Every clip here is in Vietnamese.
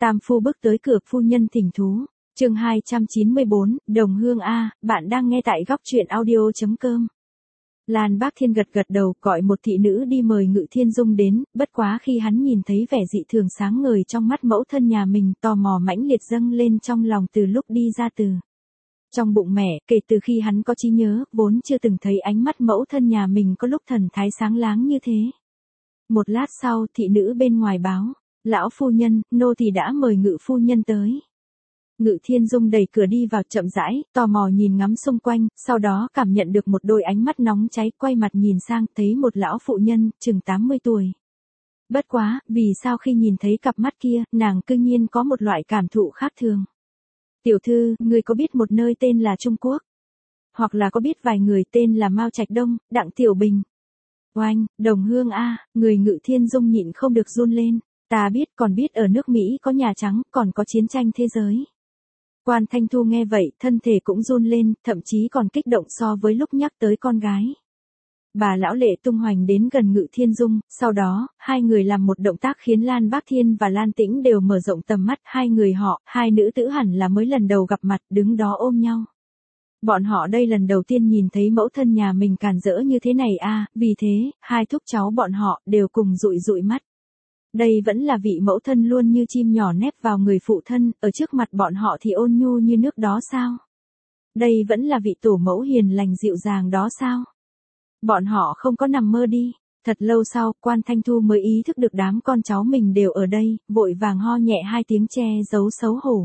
Tam phu bước tới cửa, phu nhân thỉnh thú. Chương 294, Đồng Hương A, bạn đang nghe tại góc truyện audio.com. Lan Bác Thiên gật gật đầu, gọi một thị nữ đi mời Ngự Thiên Dung đến, bất quá khi hắn nhìn thấy vẻ dị thường sáng ngời trong mắt mẫu thân nhà mình, tò mò mãnh liệt dâng lên trong lòng từ lúc đi ra từ trong bụng mẹ, kể từ khi hắn có trí nhớ, vốn chưa từng thấy ánh mắt mẫu thân nhà mình có lúc thần thái sáng láng như thế. Một lát sau, thị nữ bên ngoài báo, lão phu nhân, nô tỳ đã mời Ngự phu nhân tới. Ngự Thiên Dung đẩy cửa đi vào chậm rãi, tò mò nhìn ngắm xung quanh, sau đó cảm nhận được một đôi ánh mắt nóng cháy, quay mặt nhìn sang, thấy một lão phụ nhân, chừng 80 tuổi. Bất quá, vì sao khi nhìn thấy cặp mắt kia, nàng cư nhiên có một loại cảm thụ khác thường. Tiểu thư, người có biết một nơi tên là Trung Quốc? Hoặc là có biết vài người tên là Mao Trạch Đông, Đặng Tiểu Bình? Oanh, Đồng Hương A, người Ngự Thiên Dung nhịn không được run lên. Ta biết, còn biết ở nước Mỹ có Nhà Trắng, còn có chiến tranh thế giới. Quan Thanh Thu nghe vậy, thân thể cũng run lên, thậm chí còn kích động so với lúc nhắc tới con gái. Bà lão lệ tung hoành đến gần Ngự Thiên Dung, sau đó, hai người làm một động tác khiến Lan Bác Thiên và Lan Tĩnh đều mở rộng tầm mắt, hai người họ, hai nữ tử hẳn là mới lần đầu gặp mặt, đứng đó ôm nhau. Bọn họ đây lần đầu tiên nhìn thấy mẫu thân nhà mình càn rỡ như thế này a, vì thế, hai thúc cháu bọn họ đều cùng dụi dụi mắt. Đây vẫn là vị mẫu thân luôn như chim nhỏ nép vào người phụ thân, ở trước mặt bọn họ thì ôn nhu như nước đó sao? Đây vẫn là vị tổ mẫu hiền lành dịu dàng đó sao? Bọn họ không có nằm mơ đi. Thật lâu sau, Quan Thanh Thu mới ý thức được đám con cháu mình đều ở đây, vội vàng ho nhẹ hai tiếng che giấu xấu hổ.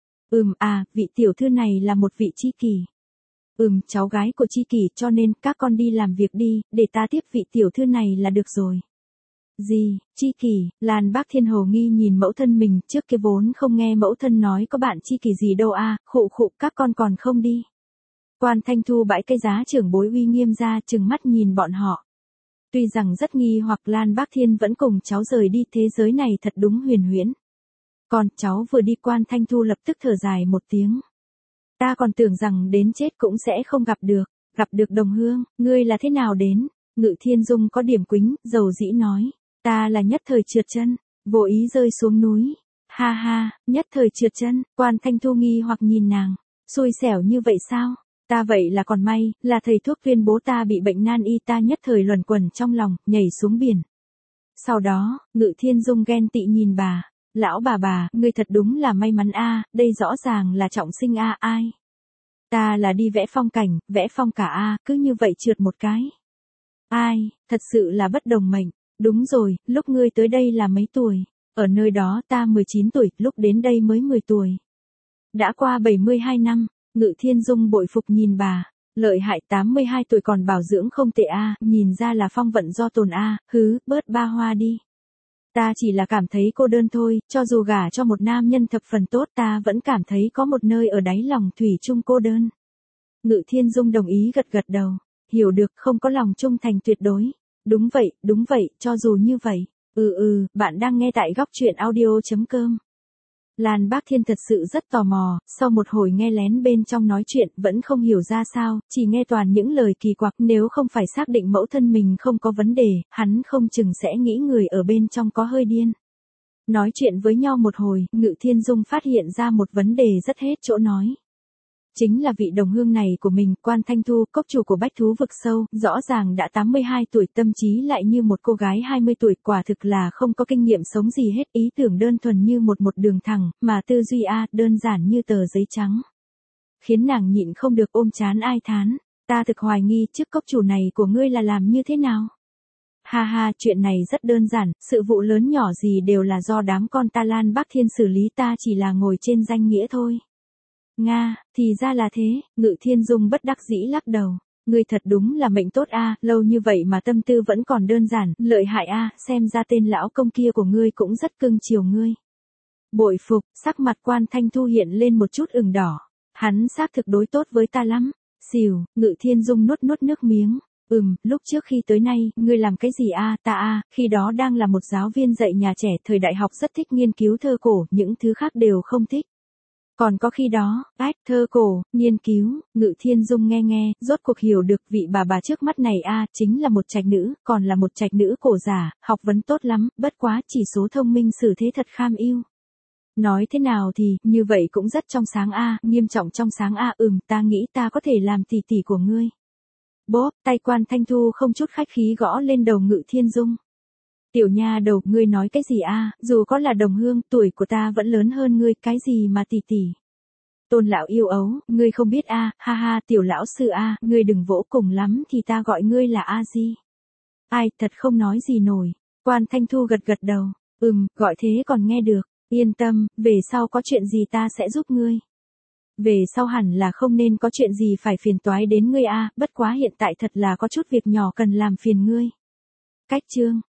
Vị tiểu thư này là một vị tri kỷ. Cháu gái của tri kỷ, cho nên các con đi làm việc đi, để ta tiếp vị tiểu thư này là được rồi. Gì, tri kỷ? Lan Bác Thiên hồ nghi nhìn mẫu thân mình, trước kia vốn không nghe mẫu thân nói có bạn tri kỷ gì đâu a, khụ các con còn không đi. Quan Thanh Thu bãi cây giá trưởng bối uy nghiêm ra, trừng mắt nhìn bọn họ. Tuy rằng rất nghi hoặc, Lan Bác Thiên vẫn cùng cháu rời đi, thế giới này thật đúng huyền huyễn. Còn cháu vừa đi, Quan Thanh Thu lập tức thở dài một tiếng. Ta còn tưởng rằng đến chết cũng sẽ không gặp được Đồng Hương, ngươi là thế nào đến? Ngự Thiên Dung có điểm quĩnh, dầu dĩ nói. Ta là nhất thời trượt chân, vô ý rơi xuống núi. Ha ha, nhất thời trượt chân, Quan Thanh Thu nghi hoặc nhìn nàng. Xui xẻo như vậy sao? Ta vậy là còn may, là thầy thuốc tuyên bố ta bị bệnh nan y, ta nhất thời luẩn quẩn trong lòng, nhảy xuống biển. Sau đó, Ngự Thiên Dung ghen tị nhìn bà. Lão bà, ngươi thật đúng là may mắn a, đây rõ ràng là trọng sinh a, ai? Ta là đi vẽ phong cảnh, vẽ phong cả a, cứ như vậy trượt một cái. Ai, thật sự là bất đồng mệnh. Đúng rồi, lúc ngươi tới đây là mấy tuổi? Ở nơi đó ta 19 tuổi, lúc đến đây mới 10 tuổi. Đã qua 72 năm, Ngự Thiên Dung bội phục nhìn bà. Lợi hại, 82 tuổi còn bảo dưỡng không tệ a, nhìn ra là phong vận do tồn a, bớt ba hoa đi. Ta chỉ là cảm thấy cô đơn thôi, cho dù gả cho một nam nhân thập phần tốt, ta vẫn cảm thấy có một nơi ở đáy lòng thủy chung cô đơn. Ngự Thiên Dung đồng ý gật gật đầu. Hiểu được, không có lòng trung thành tuyệt đối. Đúng vậy, cho dù như vậy. Bạn đang nghe tại góc truyện audio.com. Lan Bác Thiên thật sự rất tò mò, sau một hồi nghe lén bên trong nói chuyện, vẫn không hiểu ra sao, chỉ nghe toàn những lời kỳ quặc, nếu không phải xác định mẫu thân mình không có vấn đề, hắn không chừng sẽ nghĩ người ở bên trong có hơi điên. Nói chuyện với nhau một hồi, Ngự Thiên Dung phát hiện ra một vấn đề rất hết chỗ nói. Chính là vị Đồng Hương này của mình, Quan Thanh Thu, cốc chủ của Bách Thú Vực Sâu, rõ ràng đã 82 tuổi, tâm trí lại như một cô gái 20 tuổi, quả thực là không có kinh nghiệm sống gì hết, ý tưởng đơn thuần như một đường thẳng, mà tư duy đơn giản như tờ giấy trắng. Khiến nàng nhịn không được ôm trán ai thán, ta thực hoài nghi trước cốc chủ này của ngươi là làm như thế nào? Ha, chuyện này rất đơn giản, sự vụ lớn nhỏ gì đều là do đám con ta Lan Bác Thiên xử lý, ta chỉ là ngồi trên danh nghĩa thôi. Nga, thì ra là thế, Ngự Thiên Dung bất đắc dĩ lắc đầu. Ngươi thật đúng là mệnh tốt a, lâu như vậy mà tâm tư vẫn còn đơn giản, lợi hại a, xem ra tên lão công kia của ngươi cũng rất cưng chiều ngươi. Bội phục, sắc mặt Quan Thanh Thu hiện lên một chút ửng đỏ. Hắn xác thực đối tốt với ta lắm. Xìu, Ngự Thiên Dung nuốt nước miếng. Lúc trước khi tới nay, ngươi làm cái gì a? Ta khi đó đang là một giáo viên dạy nhà trẻ, thời đại học rất thích nghiên cứu thơ cổ, những thứ khác đều không thích. Còn có khi đó, thơ cổ, nghiên cứu, Ngự Thiên Dung nghe, rốt cuộc hiểu được vị bà trước mắt này chính là một trạch nữ, còn là một trạch nữ cổ giả, học vấn tốt lắm, bất quá chỉ số thông minh xử thế thật kham ưu. Nói thế nào thì, như vậy cũng rất trong sáng a, nghiêm trọng trong sáng a, ta nghĩ ta có thể làm tỷ tỷ của ngươi. Bốp, tay Quan Thanh Thu không chút khách khí gõ lên đầu Ngự Thiên Dung. Tiểu nha đầu, ngươi nói cái gì a, dù có là đồng hương, tuổi của ta vẫn lớn hơn ngươi, cái gì mà tỷ tỷ. Tôn lão yêu ấu, ngươi không biết a, ha ha, tiểu lão sư a, ngươi đừng vỗ, cùng lắm thì ta gọi ngươi là A Di. Ai, thật không nói gì nổi. Quan Thanh Thu gật gật đầu, gọi thế còn nghe được, yên tâm, về sau có chuyện gì ta sẽ giúp ngươi. Về sau hẳn là không nên có chuyện gì phải phiền toái đến ngươi a, bất quá hiện tại thật là có chút việc nhỏ cần làm phiền ngươi. Cách chương